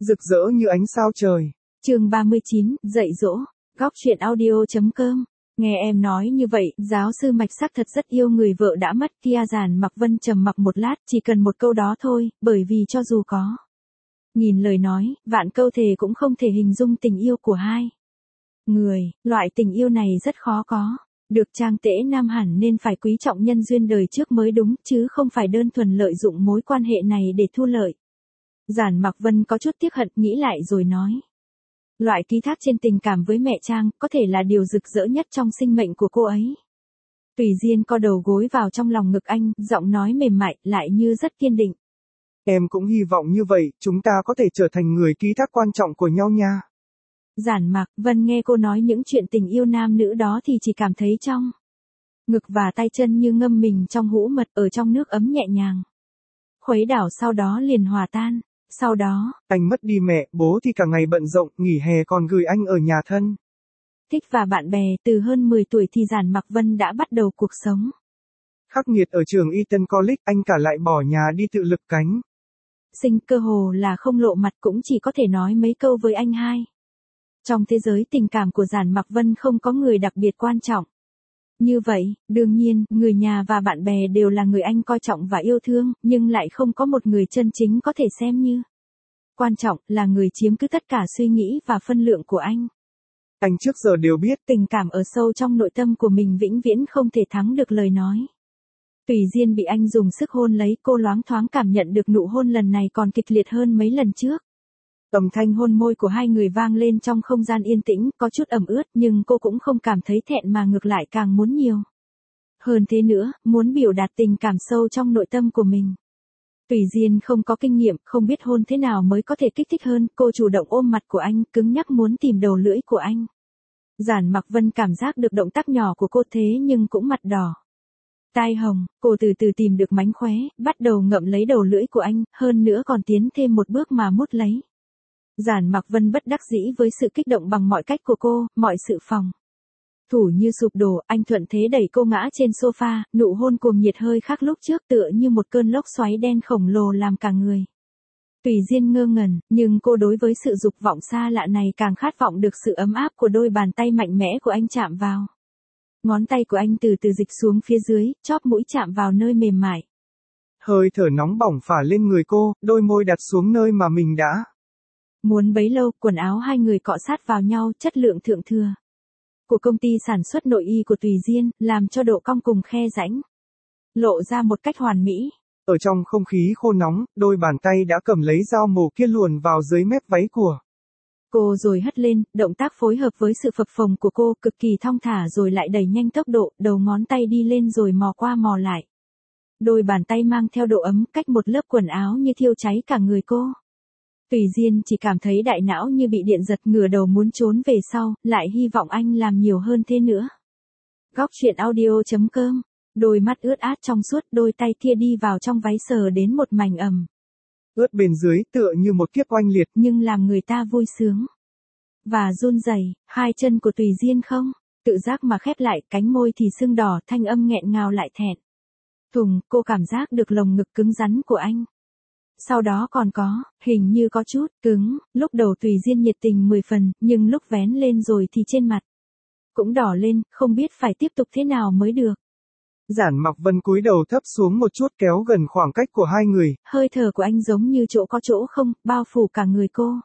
rực rỡ như ánh sao trời. Chương 39, dạy dỗ. Góc truyện audio.com. Nghe em nói như vậy, giáo sư Mạch xác thật rất yêu người vợ đã mất kia. Giản Mặc Vân trầm mặc một lát, chỉ cần một câu đó thôi, bởi vì cho dù có nghìn lời nói, vạn câu thề cũng không thể hình dung tình yêu của hai người. Loại tình yêu này rất khó có được. Trang Tễ Nam hẳn nên phải quý trọng nhân duyên đời trước mới đúng, chứ không phải đơn thuần lợi dụng mối quan hệ này để thu lợi. Giản Mặc Vân có chút tiếc hận, nghĩ lại rồi nói. Loại ký thác trên tình cảm với mẹ Trang có thể là điều rực rỡ nhất trong sinh mệnh của cô ấy. Tùy Diên co đầu gối vào trong lòng ngực anh, giọng nói mềm mại, lại như rất kiên định. Em cũng hy vọng như vậy, chúng ta có thể trở thành người ký thác quan trọng của nhau nha. Giản Mặc Vân nghe cô nói những chuyện tình yêu nam nữ đó thì chỉ cảm thấy trong ngực và tay chân như ngâm mình trong hũ mật ở trong nước ấm nhẹ nhàng. Khuấy đảo sau đó liền hòa tan. Sau đó, anh mất đi mẹ, bố thì cả ngày bận rộn, nghỉ hè còn gửi anh ở nhà thân thích và bạn bè. Từ hơn 10 tuổi thì Giản Mặc Vân đã bắt đầu cuộc sống khắc nghiệt ở trường Eton College, anh cả lại bỏ nhà đi tự lực cánh sinh, cơ hồ là không lộ mặt, cũng chỉ có thể nói mấy câu với anh hai. Trong thế giới tình cảm của Giản Mặc Vân không có người đặc biệt quan trọng như vậy. Đương nhiên, người nhà và bạn bè đều là người anh coi trọng và yêu thương, nhưng lại không có một người chân chính có thể xem như quan trọng, là người chiếm cứ tất cả suy nghĩ và phân lượng của anh. Anh trước giờ đều biết, tình cảm ở sâu trong nội tâm của mình vĩnh viễn không thể thắng được lời nói. Tùy Diên bị anh dùng sức hôn lấy, cô loáng thoáng cảm nhận được nụ hôn lần này còn kịch liệt hơn mấy lần trước. Âm thanh hôn môi của hai người vang lên trong không gian yên tĩnh, có chút ẩm ướt, nhưng cô cũng không cảm thấy thẹn mà ngược lại càng muốn nhiều hơn thế nữa, muốn biểu đạt tình cảm sâu trong nội tâm của mình. Tùy Diên không có kinh nghiệm, không biết hôn thế nào mới có thể kích thích hơn, cô chủ động ôm mặt của anh, cứng nhắc muốn tìm đầu lưỡi của anh. Giản Mặc Vân cảm giác được động tác nhỏ của cô thế nhưng cũng mặt đỏ tai hồng, cô từ từ tìm được mánh khóe, bắt đầu ngậm lấy đầu lưỡi của anh, hơn nữa còn tiến thêm một bước mà mút lấy. Giản Mặc Vân bất đắc dĩ với sự kích động bằng mọi cách của cô, mọi sự phòng thủ như sụp đổ, anh thuận thế đẩy cô ngã trên sofa, nụ hôn cuồng nhiệt hơi khác lúc trước, tựa như một cơn lốc xoáy đen khổng lồ làm cả người Tùy Diên ngơ ngẩn, nhưng cô đối với sự dục vọng xa lạ này càng khát vọng được sự ấm áp của đôi bàn tay mạnh mẽ của anh chạm vào. Ngón tay của anh từ từ dịch xuống phía dưới, chóp mũi chạm vào nơi mềm mại. Hơi thở nóng bỏng phả lên người cô, đôi môi đặt xuống nơi mà mình đã muốn bấy lâu. Quần áo hai người cọ sát vào nhau, chất lượng thượng thừa của công ty sản xuất nội y của Tùy Diên, làm cho độ cong cùng khe rãnh lộ ra một cách hoàn mỹ. Ở trong không khí khô nóng, đôi bàn tay đã cầm lấy dao mổ kia luồn vào dưới mép váy của cô rồi hất lên, động tác phối hợp với sự phập phồng của cô cực kỳ thong thả rồi lại đẩy nhanh tốc độ, đầu ngón tay đi lên rồi mò qua mò lại. Đôi bàn tay mang theo độ ấm, cách một lớp quần áo như thiêu cháy cả người cô. Tùy Diên chỉ cảm thấy đại não như bị điện giật, ngửa đầu muốn trốn về sau, lại hy vọng anh làm nhiều hơn thế nữa. Góc truyện audio.com. Đôi mắt ướt át trong suốt, đôi tay kia đi vào trong váy sờ đến một mảnh ẩm ướt bên dưới, tựa như một kiếp oanh liệt, nhưng làm người ta vui sướng và run rẩy. Hai chân của Tùy Diên không tự giác mà khép lại, cánh môi thì sưng đỏ, thanh âm nghẹn ngào lại thẹn thùng. Cô cảm giác được lồng ngực cứng rắn của anh. Sau đó còn có, hình như có chút cứng. Lúc đầu Tùy Diên nhiệt tình 10 phần, nhưng lúc vén lên rồi thì trên mặt cũng đỏ lên, không biết phải tiếp tục thế nào mới được. Giản Mặc Vân cúi đầu thấp xuống một chút, kéo gần khoảng cách của hai người. Hơi thở của anh giống như chỗ có chỗ không, bao phủ cả người cô.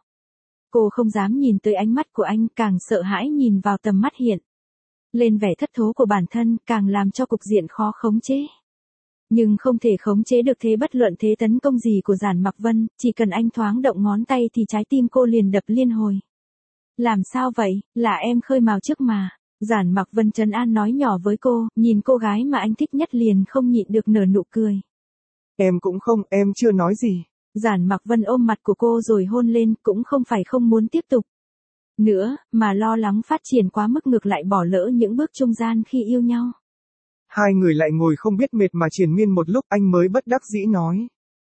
Cô không dám nhìn tới ánh mắt của anh, càng sợ hãi nhìn vào tầm mắt hiện lên vẻ thất thố của bản thân, càng làm cho cục diện khó khống chế. Nhưng không thể khống chế được thế bất luận thế tấn công gì của Giản Mặc Vân, chỉ cần anh thoáng động ngón tay thì trái tim cô liền đập liên hồi. Làm sao vậy, là em khơi mào trước mà. Giản Mặc Vân trấn an nói nhỏ với cô, nhìn cô gái mà anh thích nhất liền không nhịn được nở nụ cười. Em cũng không, em chưa nói gì. Giản Mặc Vân ôm mặt của cô rồi hôn lên, cũng không phải không muốn tiếp tục nữa, mà lo lắng phát triển quá mức ngược lại bỏ lỡ những bước trung gian khi yêu nhau. Hai người lại ngồi không biết mệt mà triền miên một lúc, anh mới bất đắc dĩ nói.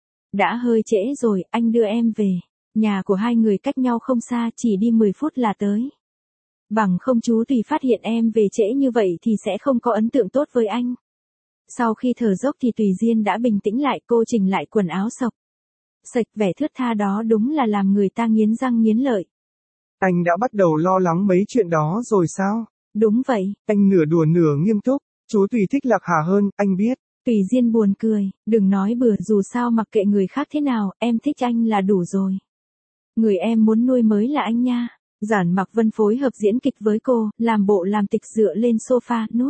Đã hơi trễ rồi, anh đưa em về. Nhà của hai người cách nhau không xa, chỉ đi 10 phút là tới. Bằng không chú Tùy phát hiện em về trễ như vậy thì sẽ không có ấn tượng tốt với anh. Sau khi thở dốc thì Tùy Diên đã bình tĩnh lại, cô chỉnh lại quần áo sộc sạch vẻ thướt tha đó đúng là làm người ta nghiến răng nghiến lợi. Anh đã bắt đầu lo lắng mấy chuyện đó rồi sao? Đúng vậy. Anh nửa đùa nửa nghiêm túc, chú Tùy thích Lạc Hà hơn, anh biết. Tùy Diên buồn cười, đừng nói bừa, dù sao mặc kệ người khác thế nào, em thích anh là đủ rồi. Người em muốn nuôi mới là anh nha. Giản Mặc Vân phối hợp diễn kịch với cô, làm bộ làm tịch dựa lên sofa, nút.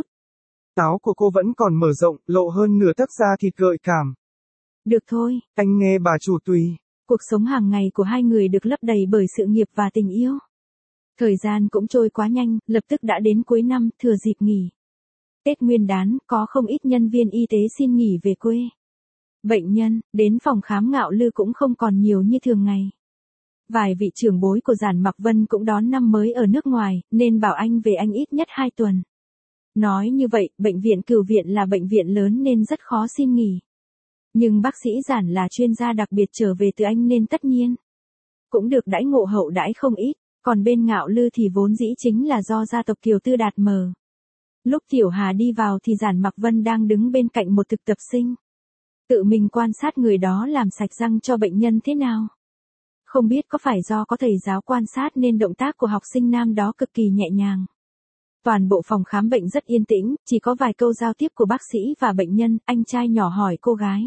Áo của cô vẫn còn mở rộng, lộ hơn nửa tấc da thịt gợi cảm. Được thôi. Anh nghe bà chủ Tùy. Cuộc sống hàng ngày của hai người được lấp đầy bởi sự nghiệp và tình yêu. Thời gian cũng trôi quá nhanh, lập tức đã đến cuối năm, thừa dịp nghỉ Tết Nguyên đán, có không ít nhân viên y tế xin nghỉ về quê. Bệnh nhân, đến phòng khám Ngạo Lư cũng không còn nhiều như thường ngày. Vài vị trưởng bối của Giản Mặc Vân cũng đón năm mới ở nước ngoài, nên bảo anh về anh ít nhất 2 tuần. Nói như vậy, bệnh viện Cửu Viện là bệnh viện lớn nên rất khó xin nghỉ. Nhưng bác sĩ Giản là chuyên gia đặc biệt trở về từ Anh nên tất nhiên cũng được đãi ngộ hậu đãi không ít, còn bên Ngạo Lư thì vốn dĩ chính là do gia tộc Kiều Tư Đạt mở. Lúc Tiểu Hà đi vào thì Giản Mặc Vân đang đứng bên cạnh một thực tập sinh. Tự mình quan sát người đó làm sạch răng cho bệnh nhân thế nào. Không biết có phải do có thầy giáo quan sát nên động tác của học sinh nam đó cực kỳ nhẹ nhàng. Toàn bộ phòng khám bệnh rất yên tĩnh, chỉ có vài câu giao tiếp của bác sĩ và bệnh nhân. Anh trai nhỏ hỏi cô gái: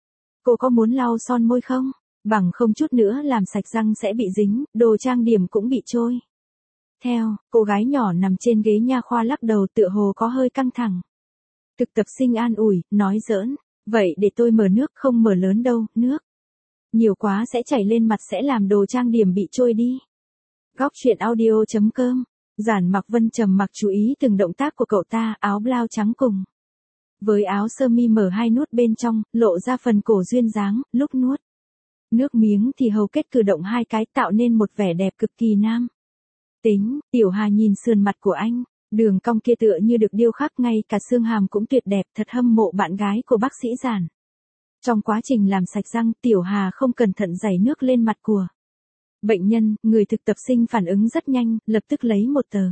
cô có muốn lau son môi không? Bằng không chút nữa làm sạch răng sẽ bị dính, đồ trang điểm cũng bị trôi. Theo, cô gái nhỏ nằm trên ghế nha khoa lắc đầu tựa hồ có hơi căng thẳng. Thực tập sinh an ủi, nói giỡn: vậy để tôi mở nước, không mở lớn đâu, nước nhiều quá sẽ chảy lên mặt sẽ làm đồ trang điểm bị trôi đi. Góc truyện audio.com. Giản Mặc Vân trầm mặc chú ý từng động tác của cậu ta, áo blau trắng cùng với áo sơ mi mở 2 nút bên trong, lộ ra phần cổ duyên dáng, lúc nuốt nước miếng thì hầu kết cử động 2 cái tạo nên một vẻ đẹp cực kỳ nam tính. Tiểu Hà nhìn sườn mặt của anh, đường cong kia tựa như được điêu khắc, ngay cả xương hàm cũng tuyệt đẹp, thật hâm mộ bạn gái của bác sĩ Giản. Trong quá trình làm sạch răng, Tiểu Hà không cẩn thận rảy nước lên mặt của bệnh nhân. Người thực tập sinh phản ứng rất nhanh, lập tức lấy một tờ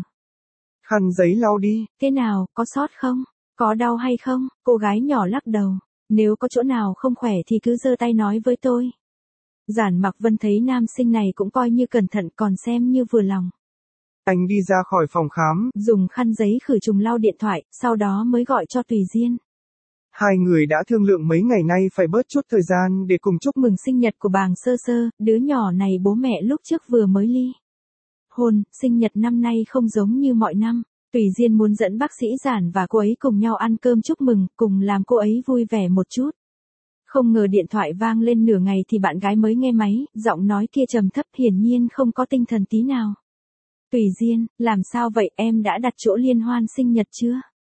khăn giấy lau đi. Thế nào, có sót không? Có đau hay không? Cô gái nhỏ lắc đầu. Nếu có chỗ nào không khỏe thì cứ giơ tay nói với tôi. Giản Mặc Vân thấy nam sinh này cũng coi như cẩn thận, còn xem như vừa lòng. Anh đi ra khỏi phòng khám, dùng khăn giấy khử trùng lau điện thoại, sau đó mới gọi cho Tùy Diên. Hai người đã thương lượng mấy ngày nay phải bớt chút thời gian để cùng chúc mừng sinh nhật của Bàng Sơ Sơ. Đứa nhỏ này bố mẹ lúc trước vừa mới ly hôn, sinh nhật năm nay không giống như mọi năm. Tùy Diên muốn dẫn bác sĩ Giản và cô ấy cùng nhau ăn cơm chúc mừng, cùng làm cô ấy vui vẻ một chút. Không ngờ điện thoại vang lên nửa ngày thì bạn gái mới nghe máy, giọng nói kia trầm thấp, hiển nhiên không có tinh thần tí nào. Tùy Diên, làm sao vậy, em đã đặt chỗ liên hoan sinh nhật chưa?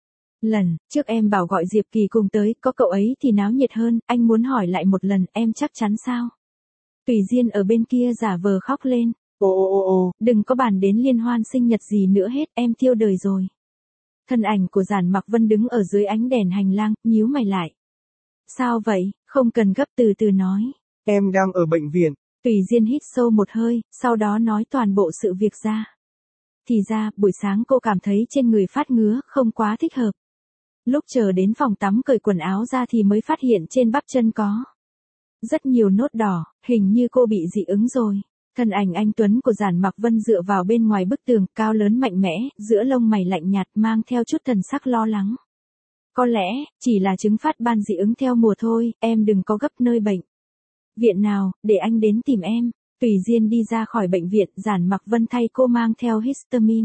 Lần trước em bảo gọi Diệp Kỳ cùng tới, có cậu ấy thì náo nhiệt hơn, anh muốn hỏi lại một lần, em chắc chắn sao? Tùy Diên ở bên kia giả vờ khóc lên. Ô. Đừng có bàn đến liên hoan sinh nhật gì nữa hết, em tiêu đời rồi. Thân ảnh của Giản Mặc Vân đứng ở dưới ánh đèn hành lang, nhíu mày lại. Sao vậy, không cần gấp, từ từ nói. Em đang ở bệnh viện. Tùy Diên hít sâu một hơi, sau đó nói toàn bộ sự việc ra. Thì ra, buổi sáng cô cảm thấy trên người phát ngứa, không quá thích hợp. Lúc chờ đến phòng tắm cởi quần áo ra thì mới phát hiện trên bắp chân có rất nhiều nốt đỏ, hình như cô bị dị ứng rồi. Thân ảnh anh tuấn của Giản Mặc Vân dựa vào bên ngoài bức tường, cao lớn mạnh mẽ, giữa lông mày lạnh nhạt, mang theo chút thần sắc lo lắng. Có lẽ, chỉ là chứng phát ban dị ứng theo mùa thôi, em đừng có gấp nơi bệnh viện nào, để anh đến tìm em. Tùy Diên đi ra khỏi bệnh viện, Giản Mặc Vân thay cô mang theo histamine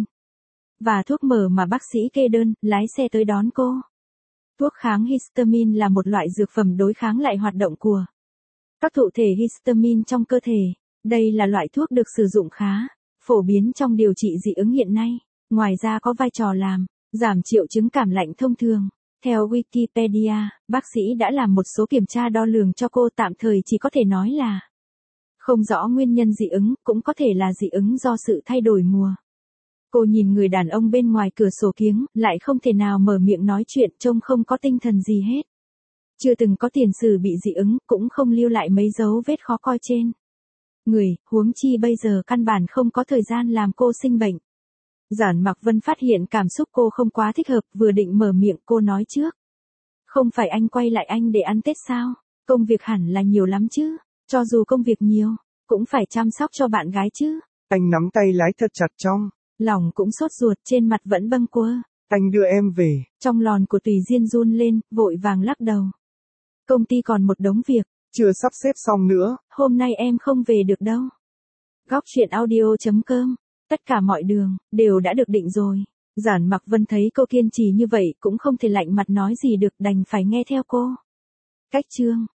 và thuốc mở mà bác sĩ kê đơn, lái xe tới đón cô. Thuốc kháng histamine là một loại dược phẩm đối kháng lại hoạt động của các thụ thể histamine trong cơ thể. Đây là loại thuốc được sử dụng khá phổ biến trong điều trị dị ứng hiện nay. Ngoài ra có vai trò làm giảm triệu chứng cảm lạnh thông thường. Theo Wikipedia, bác sĩ đã làm một số kiểm tra đo lường cho cô, tạm thời chỉ có thể nói là không rõ nguyên nhân dị ứng, cũng có thể là dị ứng do sự thay đổi mùa. Cô nhìn người đàn ông bên ngoài cửa sổ kiếng, lại không thể nào mở miệng nói chuyện, trông không có tinh thần gì hết. Chưa từng có tiền sử bị dị ứng, cũng không lưu lại mấy dấu vết khó coi trên người, huống chi bây giờ căn bản không có thời gian làm cô sinh bệnh. Giản Mặc Vân phát hiện cảm xúc cô không quá thích hợp, vừa định mở miệng cô nói trước. Không phải anh quay lại Anh để ăn Tết sao? Công việc hẳn là nhiều lắm chứ. Cho dù công việc nhiều, cũng phải chăm sóc cho bạn gái chứ. Anh nắm tay lái thật chặt trong. Lòng cũng sốt ruột, trên mặt vẫn bâng quơ. Anh đưa em về. Trong lòn của Tùy Diên run lên, vội vàng lắc đầu. Công ty còn một đống việc. Chưa sắp xếp xong nữa. Hôm nay em không về được đâu. Góc chuyện audio.com. Tất cả mọi đường, đều đã được định rồi. Giản Mặc Vân thấy cô kiên trì như vậy cũng không thể lạnh mặt nói gì được, đành phải nghe theo cô. Cách chương